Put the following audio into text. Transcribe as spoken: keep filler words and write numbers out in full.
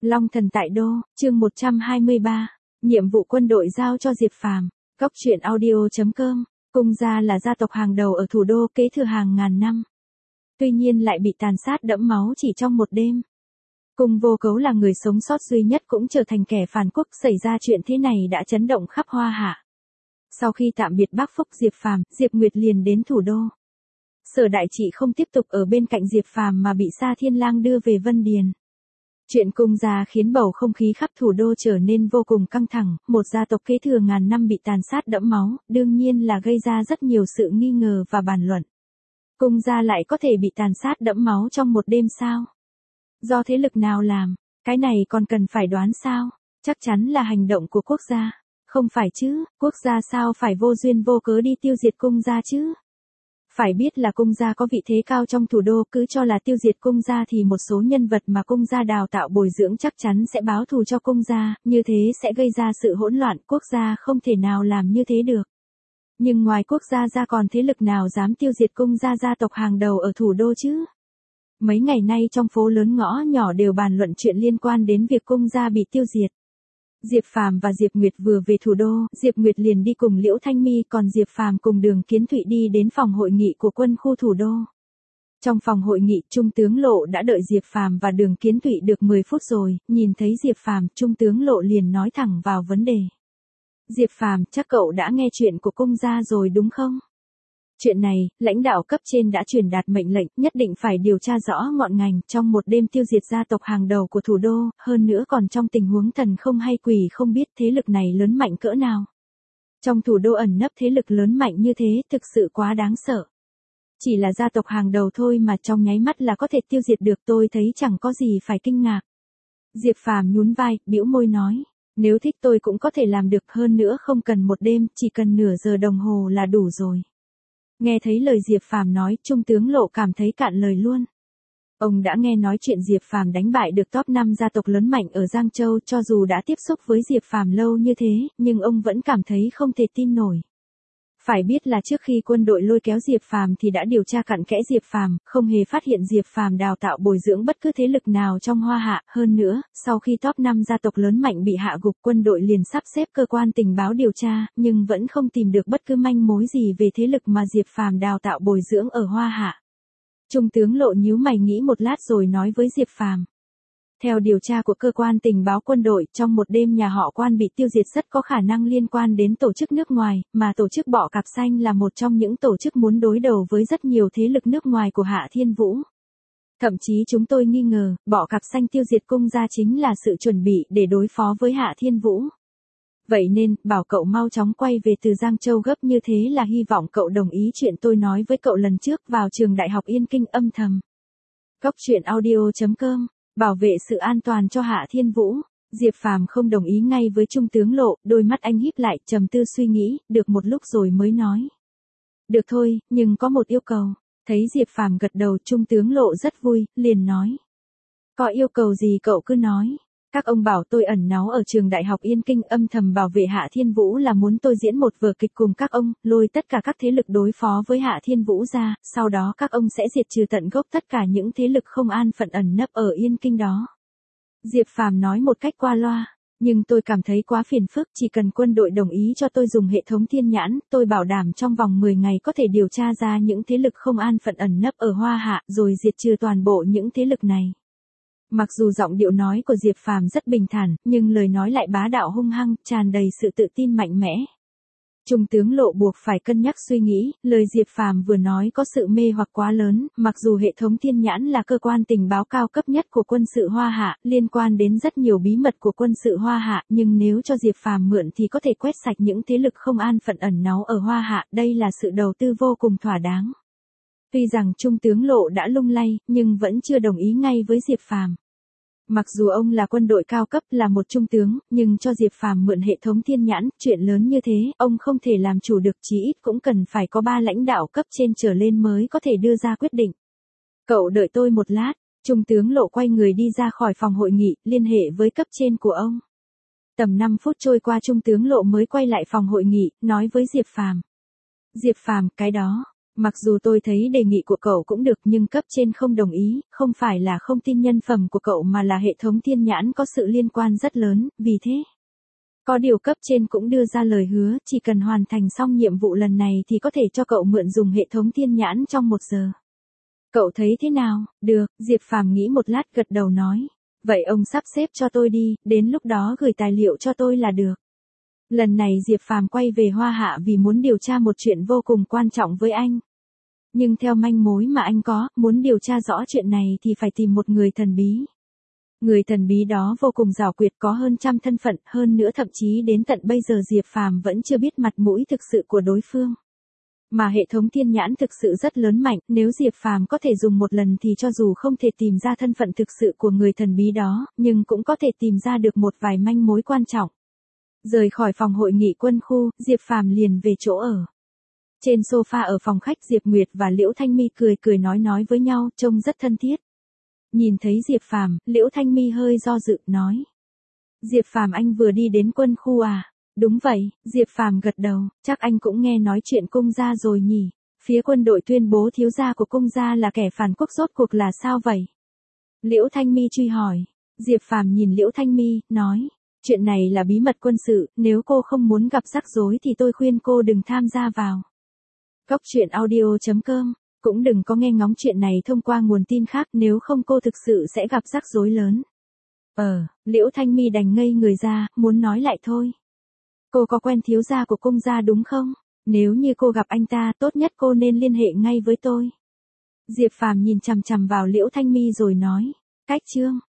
Long thần tại đô, chương một trăm hai mươi ba, nhiệm vụ quân đội giao cho Diệp Phàm. Góc truyện audio chấm com. Cung gia là gia tộc hàng đầu ở thủ đô, kế thừa hàng ngàn năm. Tuy nhiên lại bị tàn sát đẫm máu chỉ trong một đêm. Cung Vô Cấu là người sống sót duy nhất cũng trở thành kẻ phản quốc, xảy ra chuyện thế này đã chấn động khắp Hoa Hạ. Sau khi tạm biệt bác Phúc Diệp Phàm, Diệp Nguyệt liền đến thủ đô. Sở Đại Trị không tiếp tục ở bên cạnh Diệp Phàm mà bị Sa Thiên Lang đưa về Vân Điền. Chuyện cung gia khiến bầu không khí khắp thủ đô trở nên vô cùng căng thẳng, một gia tộc kế thừa ngàn năm bị tàn sát đẫm máu, đương nhiên là gây ra rất nhiều sự nghi ngờ và bàn luận. Cung gia lại có thể bị tàn sát đẫm máu trong một đêm sao? Do thế lực nào làm? Cái này còn cần phải đoán sao? Chắc chắn là hành động của quốc gia. Không phải chứ, quốc gia sao phải vô duyên vô cớ đi tiêu diệt cung gia chứ? Phải biết là cung gia có vị thế cao trong thủ đô, cứ cho là tiêu diệt cung gia thì một số nhân vật mà cung gia đào tạo bồi dưỡng chắc chắn sẽ báo thù cho cung gia, như thế sẽ gây ra sự hỗn loạn, quốc gia không thể nào làm như thế được. Nhưng ngoài quốc gia ra còn thế lực nào dám tiêu diệt cung gia, gia tộc hàng đầu ở thủ đô chứ? Mấy ngày nay trong phố lớn ngõ nhỏ đều bàn luận chuyện liên quan đến việc cung gia bị tiêu diệt. Diệp Phàm và Diệp Nguyệt vừa về thủ đô, Diệp Nguyệt liền đi cùng Liễu Thanh Mi, còn Diệp Phàm cùng Đường Kiến Thụy đi đến phòng hội nghị của quân khu thủ đô. Trong phòng hội nghị, Trung tướng Lộ đã đợi Diệp Phàm và Đường Kiến Thụy được mười phút rồi, nhìn thấy Diệp Phàm, Trung tướng Lộ liền nói thẳng vào vấn đề. Diệp Phàm, chắc cậu đã nghe chuyện của cung gia rồi đúng không? Chuyện này, lãnh đạo cấp trên đã truyền đạt mệnh lệnh, nhất định phải điều tra rõ ngọn ngành, trong một đêm tiêu diệt gia tộc hàng đầu của thủ đô, hơn nữa còn trong tình huống thần không hay quỷ không biết thế lực này lớn mạnh cỡ nào. Trong thủ đô ẩn nấp thế lực lớn mạnh như thế, thực sự quá đáng sợ. Chỉ là gia tộc hàng đầu thôi mà trong nháy mắt là có thể tiêu diệt được, tôi thấy chẳng có gì phải kinh ngạc. Diệp Phàm nhún vai, bĩu môi nói, nếu thích tôi cũng có thể làm được, hơn nữa không cần một đêm, chỉ cần nửa giờ đồng hồ là đủ rồi. Nghe thấy lời Diệp Phàm nói, Trung tướng Lộ cảm thấy cạn lời luôn. Ông đã nghe nói chuyện Diệp Phàm đánh bại được top năm gia tộc lớn mạnh ở Giang Châu, cho dù đã tiếp xúc với Diệp Phàm lâu như thế, nhưng ông vẫn cảm thấy không thể tin nổi. Phải biết là trước khi quân đội lôi kéo Diệp Phàm thì đã điều tra cặn kẽ Diệp Phàm, không hề phát hiện Diệp Phàm đào tạo bồi dưỡng bất cứ thế lực nào trong Hoa Hạ, hơn nữa, sau khi top năm gia tộc lớn mạnh bị hạ gục, quân đội liền sắp xếp cơ quan tình báo điều tra, nhưng vẫn không tìm được bất cứ manh mối gì về thế lực mà Diệp Phàm đào tạo bồi dưỡng ở Hoa Hạ. Trung tướng Lộ nhíu mày nghĩ một lát rồi nói với Diệp Phàm. Theo điều tra của cơ quan tình báo quân đội, trong một đêm nhà họ Quan bị tiêu diệt rất có khả năng liên quan đến tổ chức nước ngoài, mà tổ chức Bọ Cạp Xanh là một trong những tổ chức muốn đối đầu với rất nhiều thế lực nước ngoài của Hạ Thiên Vũ. Thậm chí chúng tôi nghi ngờ, Bọ Cạp Xanh tiêu diệt cung gia chính là sự chuẩn bị để đối phó với Hạ Thiên Vũ. Vậy nên, bảo cậu mau chóng quay về từ Giang Châu gấp, như thế là hy vọng cậu đồng ý chuyện tôi nói với cậu lần trước vào trường Đại học Yên Kinh âm thầm. Góc truyện audio chấm com. Bảo vệ sự an toàn cho Hạ Thiên Vũ. Diệp Phàm không đồng ý ngay với Trung tướng Lộ, đôi mắt anh híp lại, trầm tư suy nghĩ, được một lúc rồi mới nói. Được thôi, nhưng có một yêu cầu. Thấy Diệp Phàm gật đầu, Trung tướng Lộ rất vui, liền nói. Có yêu cầu gì cậu cứ nói. Các ông bảo tôi ẩn náu ở trường Đại học Yên Kinh âm thầm bảo vệ Hạ Thiên Vũ là muốn tôi diễn một vở kịch cùng các ông, lôi tất cả các thế lực đối phó với Hạ Thiên Vũ ra, sau đó các ông sẽ diệt trừ tận gốc tất cả những thế lực không an phận ẩn nấp ở Yên Kinh đó. Diệp Phàm nói một cách qua loa, nhưng tôi cảm thấy quá phiền phức, chỉ cần quân đội đồng ý cho tôi dùng hệ thống thiên nhãn, tôi bảo đảm trong vòng mười ngày có thể điều tra ra những thế lực không an phận ẩn nấp ở Hoa Hạ, rồi diệt trừ toàn bộ những thế lực này. Mặc dù giọng điệu nói của Diệp Phàm rất bình thản, nhưng lời nói lại bá đạo hung hăng, tràn đầy sự tự tin mạnh mẽ. Trung tướng Lộ buộc phải cân nhắc suy nghĩ, lời Diệp Phàm vừa nói có sự mê hoặc quá lớn, mặc dù hệ thống thiên nhãn là cơ quan tình báo cao cấp nhất của quân sự Hoa Hạ, liên quan đến rất nhiều bí mật của quân sự Hoa Hạ, nhưng nếu cho Diệp Phàm mượn thì có thể quét sạch những thế lực không an phận ẩn náu ở Hoa Hạ, đây là sự đầu tư vô cùng thỏa đáng. Tuy rằng Trung tướng Lộ đã lung lay, nhưng vẫn chưa đồng ý ngay với Diệp Phàm. Mặc dù ông là quân đội cao cấp, là một trung tướng, nhưng cho Diệp Phàm mượn hệ thống thiên nhãn, chuyện lớn như thế, ông không thể làm chủ được, chí ít cũng cần phải có ba lãnh đạo cấp trên trở lên mới có thể đưa ra quyết định. Cậu đợi tôi một lát, Trung tướng Lộ quay người đi ra khỏi phòng hội nghị, liên hệ với cấp trên của ông. Tầm năm phút trôi qua, Trung tướng Lộ mới quay lại phòng hội nghị, nói với Diệp Phàm. Diệp Phàm, cái đó, Mặc dù tôi thấy đề nghị của cậu cũng được nhưng cấp trên không đồng ý, không phải là không tin nhân phẩm của cậu mà là hệ thống thiên nhãn có sự liên quan rất lớn, vì thế. Có điều cấp trên cũng đưa ra lời hứa, chỉ cần hoàn thành xong nhiệm vụ lần này thì có thể cho cậu mượn dùng hệ thống thiên nhãn trong một giờ. Cậu thấy thế nào? Được, Diệp Phàm nghĩ một lát gật đầu nói. Vậy ông sắp xếp cho tôi đi, đến lúc đó gửi tài liệu cho tôi là được. Lần này Diệp Phàm quay về Hoa Hạ vì muốn điều tra một chuyện vô cùng quan trọng với anh. Nhưng theo manh mối mà anh có, muốn điều tra rõ chuyện này thì phải tìm một người thần bí. Người thần bí đó vô cùng giảo quyệt, có hơn trăm thân phận, hơn nữa thậm chí đến tận bây giờ Diệp Phàm vẫn chưa biết mặt mũi thực sự của đối phương. Mà hệ thống thiên nhãn thực sự rất lớn mạnh, nếu Diệp Phàm có thể dùng một lần thì cho dù không thể tìm ra thân phận thực sự của người thần bí đó, nhưng cũng có thể tìm ra được một vài manh mối quan trọng. Rời khỏi phòng hội nghị quân khu, Diệp Phàm liền về chỗ ở. Trên sofa ở phòng khách, Diệp Nguyệt và Liễu Thanh Mi cười cười nói nói với nhau, trông rất thân thiết. Nhìn thấy Diệp Phàm, Liễu Thanh Mi hơi do dự, nói. Diệp Phàm, anh vừa đi đến quân khu à? Đúng vậy, Diệp Phàm gật đầu, chắc anh cũng nghe nói chuyện cung gia rồi nhỉ? Phía quân đội tuyên bố thiếu gia của cung gia là kẻ phản quốc, rốt cuộc là sao vậy? Liễu Thanh Mi truy hỏi. Diệp Phàm nhìn Liễu Thanh Mi, nói. Chuyện này là bí mật quân sự, nếu cô không muốn gặp rắc rối thì tôi khuyên cô đừng tham gia vào. Góc truyện audio chấm com, cũng đừng có nghe ngóng chuyện này thông qua nguồn tin khác, nếu không cô thực sự sẽ gặp rắc rối lớn. Ờ, Liễu Thanh Mi đành ngây người ra, muốn nói lại thôi. Cô có quen thiếu gia của cung gia đúng không? Nếu như cô gặp anh ta, tốt nhất cô nên liên hệ ngay với tôi. Diệp Phàm nhìn chằm chằm vào Liễu Thanh Mi rồi nói. Cách chương.